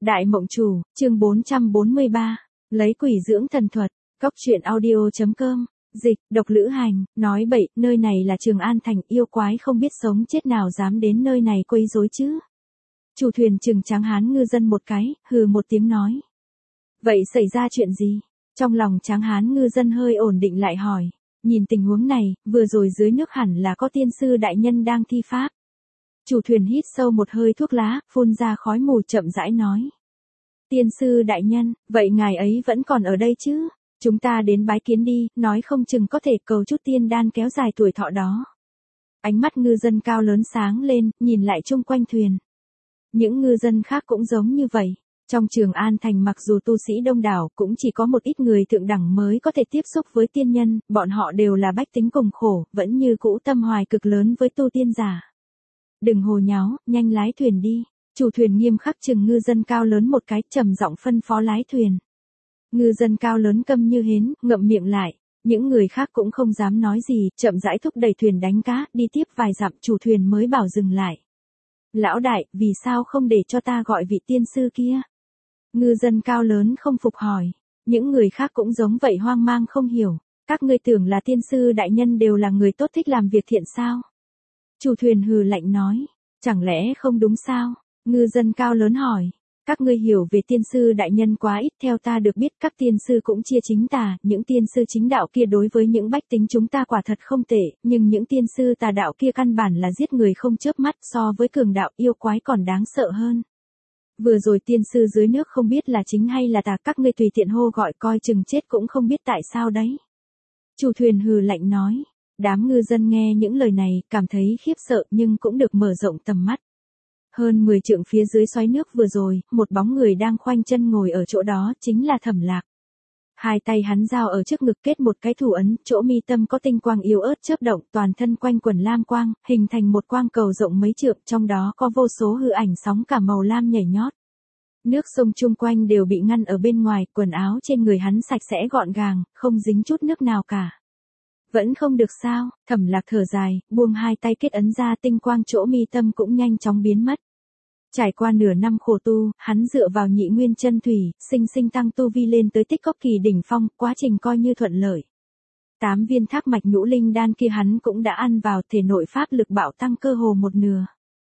Đại Mộng Chủ, chương 443, lấy quỷ dưỡng thần thuật, Cóc truyện audio.com, dịch, độc lữ hành, nói bậy, nơi này là Trường An Thành, yêu quái không biết sống chết nào dám đến nơi này quấy rối chứ. Chủ thuyền trừng tráng hán ngư dân một cái, hừ một tiếng nói. Vậy xảy ra chuyện gì? Trong lòng tráng hán ngư dân hơi ổn định lại hỏi. Nhìn tình huống này, vừa rồi dưới nước hẳn là có tiên sư đại nhân đang thi pháp. Chủ thuyền hít sâu một hơi thuốc lá, phun ra khói mù chậm rãi nói. Tiên sư đại nhân, vậy ngài ấy vẫn còn ở đây chứ? Chúng ta đến bái kiến đi, nói không chừng có thể cầu chút tiên đan kéo dài tuổi thọ đó. Ánh mắt ngư dân cao lớn sáng lên, nhìn lại chung quanh thuyền. Những ngư dân khác cũng giống như vậy. Trong Trường An Thành mặc dù tu sĩ đông đảo, cũng chỉ có một ít người thượng đẳng mới có thể tiếp xúc với tiên nhân, bọn họ đều là bách tính cùng khổ, vẫn như cũ tâm hoài cực lớn với tu tiên giả. Đừng hồ nháo, nhanh lái thuyền đi. Chủ thuyền nghiêm khắc chừng ngư dân cao lớn một cái, trầm giọng phân phó lái thuyền. Ngư dân cao lớn câm như hến, ngậm miệng lại. Những người khác cũng không dám nói gì, chậm rãi thúc đẩy thuyền đánh cá, đi tiếp vài dặm chủ thuyền mới bảo dừng lại. Lão đại, vì sao không để cho ta gọi vị tiên sư kia? Ngư dân cao lớn không phục hỏi. Những người khác cũng giống vậy hoang mang không hiểu. Các ngươi tưởng là tiên sư đại nhân đều là người tốt thích làm việc thiện sao? Chủ thuyền hừ lạnh nói. Chẳng lẽ không đúng sao? Ngư dân cao lớn hỏi. Các ngươi hiểu về tiên sư đại nhân quá ít, theo ta được biết các tiên sư cũng chia chính tà, những tiên sư chính đạo kia đối với những bách tính chúng ta quả thật không tệ, nhưng những tiên sư tà đạo kia căn bản là giết người không chớp mắt, so với cường đạo yêu quái còn đáng sợ hơn. Vừa rồi tiên sư dưới nước không biết là chính hay là tà, các ngươi tùy tiện hô gọi coi chừng chết cũng không biết tại sao đấy. Chủ thuyền hừ lạnh nói. Đám ngư dân nghe những lời này, cảm thấy khiếp sợ nhưng cũng được mở rộng tầm mắt. Hơn 10 trượng phía dưới xoáy nước vừa rồi, một bóng người đang khoanh chân ngồi ở chỗ đó, chính là Thẩm Lạc. Hai tay hắn giao ở trước ngực kết một cái thủ ấn, chỗ mi tâm có tinh quang yếu ớt chớp động, toàn thân quanh quần lam quang, hình thành một quang cầu rộng mấy trượng, trong đó có vô số hư ảnh sóng cả màu lam nhảy nhót. Nước sông chung quanh đều bị ngăn ở bên ngoài, quần áo trên người hắn sạch sẽ gọn gàng, không dính chút nước nào cả. Vẫn không được sao? Thẩm Lạc thở dài, buông hai tay kết ấn ra, tinh quang chỗ mi tâm cũng nhanh chóng biến mất. Trải qua nửa năm khổ tu, hắn dựa vào nhị nguyên chân thủy, sinh sinh tăng tu vi lên tới tích cốc kỳ đỉnh phong, quá trình coi như thuận lợi. 8 viên thác mạch nhũ linh đan kia hắn cũng đã ăn vào, thể nội pháp lực bạo tăng cơ hồ một nửa.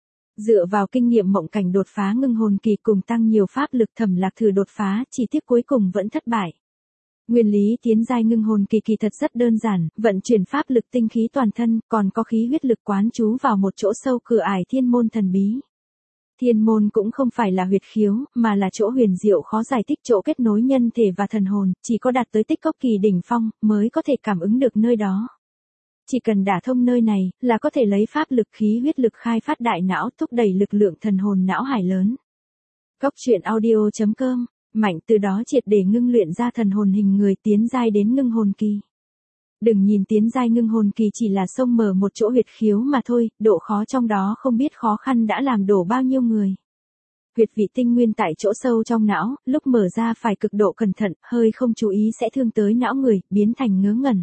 Dựa vào kinh nghiệm mộng cảnh đột phá ngưng hồn kỳ cùng tăng nhiều pháp lực, Thẩm Lạc thử đột phá, chỉ tiếc cuối cùng vẫn thất bại. Nguyên lý tiến giai ngưng hồn kỳ kỳ thật rất đơn giản, vận chuyển pháp lực tinh khí toàn thân, còn có khí huyết lực quán trú vào một chỗ sâu cửa ải thiên môn thần bí. Thiên môn cũng không phải là huyệt khiếu, mà là chỗ huyền diệu khó giải thích, chỗ kết nối nhân thể và thần hồn, chỉ có đạt tới tích cốc kỳ đỉnh phong, mới có thể cảm ứng được nơi đó. Chỉ cần đả thông nơi này, là có thể lấy pháp lực khí huyết lực khai phát đại não, thúc đẩy lực lượng thần hồn não hải lớn. Cóc truyện audio.com, mạnh từ đó triệt để ngưng luyện ra thần hồn hình người, tiến giai đến ngưng hồn kỳ. Đừng nhìn tiến giai ngưng hồn kỳ chỉ là xông mở một chỗ huyệt khiếu mà thôi, độ khó trong đó không biết khó khăn đã làm đổ bao nhiêu người. Huyệt vị tinh nguyên tại chỗ sâu trong não, lúc mở ra phải cực độ cẩn thận, hơi không chú ý sẽ thương tới não người, biến thành ngớ ngẩn.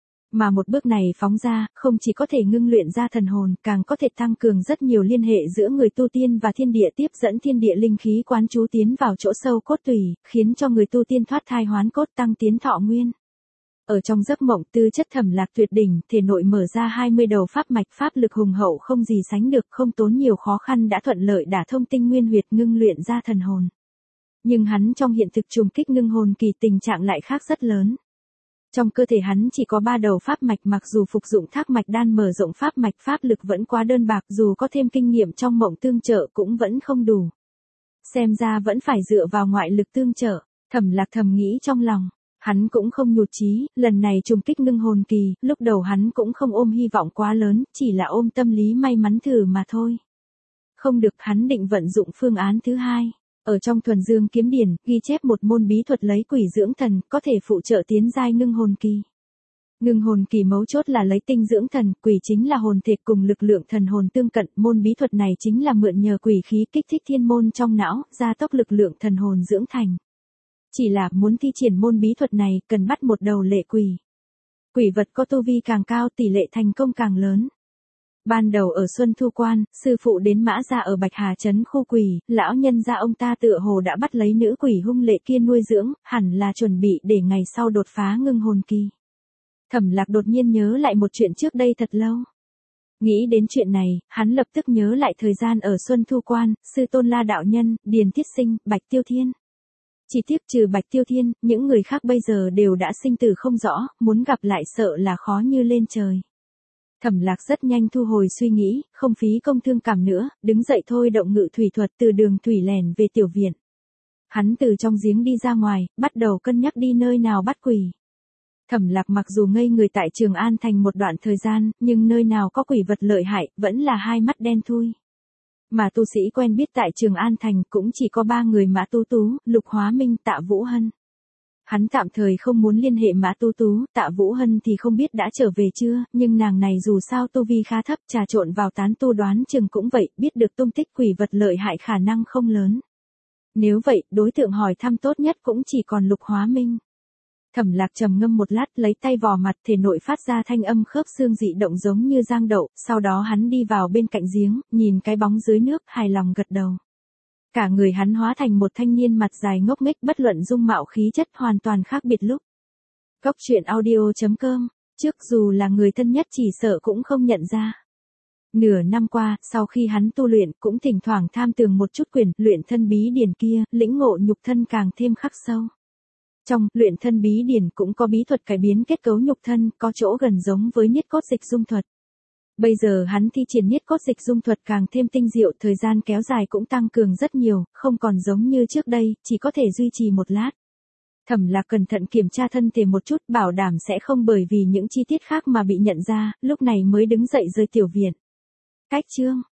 Mà một bước này phóng ra, không chỉ có thể ngưng luyện ra thần hồn, càng có thể tăng cường rất nhiều liên hệ giữa người tu tiên và thiên địa, tiếp dẫn thiên địa linh khí quán trú tiến vào chỗ sâu cốt tủy, khiến cho người tu tiên thoát thai hoán cốt, tăng tiến thọ nguyên. Ở trong giấc mộng, tư chất Thẩm Lạc tuyệt đỉnh, thể nội mở ra 20 đầu pháp mạch, pháp lực hùng hậu không gì sánh được, không tốn nhiều khó khăn đã thuận lợi đả thông tinh nguyên huyệt, ngưng luyện ra thần hồn. Nhưng hắn trong hiện thực trùng kích ngưng hồn kỳ, tình trạng lại khác rất lớn. Trong cơ thể hắn chỉ có 3 đầu pháp mạch, mặc dù phục dụng thác mạch đan mở rộng pháp mạch, pháp lực vẫn quá đơn bạc, dù có thêm kinh nghiệm trong mộng tương trợ cũng vẫn không đủ. Xem ra vẫn phải dựa vào ngoại lực tương trợ, Thẩm Lạc thầm nghĩ trong lòng. Hắn cũng không nhụt chí, lần này trùng kích ngưng hồn kỳ, lúc đầu hắn cũng không ôm hy vọng quá lớn, chỉ là ôm tâm lý may mắn thử mà thôi. Không được, hắn định vận dụng phương án thứ hai. Ở trong Thuần Dương Kiếm Điển, ghi chép một môn bí thuật lấy quỷ dưỡng thần, có thể phụ trợ tiến giai ngưng hồn kỳ. Ngưng hồn kỳ mấu chốt là lấy tinh dưỡng thần, quỷ chính là hồn thể cùng lực lượng thần hồn tương cận, môn bí thuật này chính là mượn nhờ quỷ khí kích thích thiên môn trong não, gia tốc lực lượng thần hồn dưỡng thành. Chỉ là muốn thi triển môn bí thuật này, cần bắt một đầu lệ quỷ. Quỷ vật có tu vi càng cao, tỷ lệ thành công càng lớn. Ban đầu ở Xuân Thu Quan, sư phụ đến Mã gia ở Bạch Hà trấn khu quỷ, lão nhân gia ông ta tựa hồ đã bắt lấy nữ quỷ hung lệ kia nuôi dưỡng, hẳn là chuẩn bị để ngày sau đột phá ngưng hồn kỳ. Thẩm Lạc đột nhiên nhớ lại một chuyện trước đây thật lâu. Nghĩ đến chuyện này, hắn lập tức nhớ lại thời gian ở Xuân Thu Quan, sư Tôn La đạo nhân, Điền Thiết Sinh, Bạch Tiêu Thiên. Chỉ tiếc trừ Bạch Tiêu Thiên, những người khác bây giờ đều đã sinh tử không rõ, muốn gặp lại sợ là khó như lên trời. Thẩm Lạc rất nhanh thu hồi suy nghĩ, không phí công thương cảm nữa, đứng dậy thôi động ngự thủy thuật từ đường thủy lèn về tiểu viện. Hắn từ trong giếng đi ra ngoài, bắt đầu cân nhắc đi nơi nào bắt quỷ. Thẩm Lạc mặc dù ngây người tại Trường An Thành một đoạn thời gian, nhưng nơi nào có quỷ vật lợi hại, vẫn là hai mắt đen thui. Mà tu sĩ quen biết tại Trường An Thành cũng chỉ có 3 người Mã Tu Tú, Lục Hóa Minh, Tạ Vũ Hân. Hắn tạm thời không muốn liên hệ Mã Tu Tú, Tạ Vũ Hân thì không biết đã trở về chưa, nhưng nàng này dù sao tu vi khá thấp, trà trộn vào tán tu đoán chừng cũng vậy, biết được tung tích quỷ vật lợi hại khả năng không lớn. Nếu vậy, đối tượng hỏi thăm tốt nhất cũng chỉ còn Lục Hóa Minh. Thẩm Lạc trầm ngâm một lát, lấy tay vò mặt, thể nội phát ra thanh âm khớp xương dị động giống như giang đậu, sau đó hắn đi vào bên cạnh giếng, nhìn cái bóng dưới nước, hài lòng gật đầu. Cả người hắn hóa thành một thanh niên mặt dài ngốc nghếch, bất luận dung mạo khí chất hoàn toàn khác biệt lúc. Cốc truyện audio.com, trước dù là người thân nhất chỉ sợ cũng không nhận ra. Nửa năm qua, sau khi hắn tu luyện, cũng thỉnh thoảng tham tường một chút quyền luyện thân bí điển kia, lĩnh ngộ nhục thân càng thêm khắc sâu. Trong luyện thân bí điển cũng có bí thuật cải biến kết cấu nhục thân, có chỗ gần giống với niết cốt dịch dung thuật. Bây giờ hắn thi triển niết cốt dịch dung thuật càng thêm tinh diệu, thời gian kéo dài cũng tăng cường rất nhiều, không còn giống như trước đây, chỉ có thể duy trì một lát. Thẩm Lạc cẩn thận kiểm tra thân thể một chút, bảo đảm sẽ không bởi vì những chi tiết khác mà bị nhận ra, lúc này mới đứng dậy rời tiểu viện. Cách chương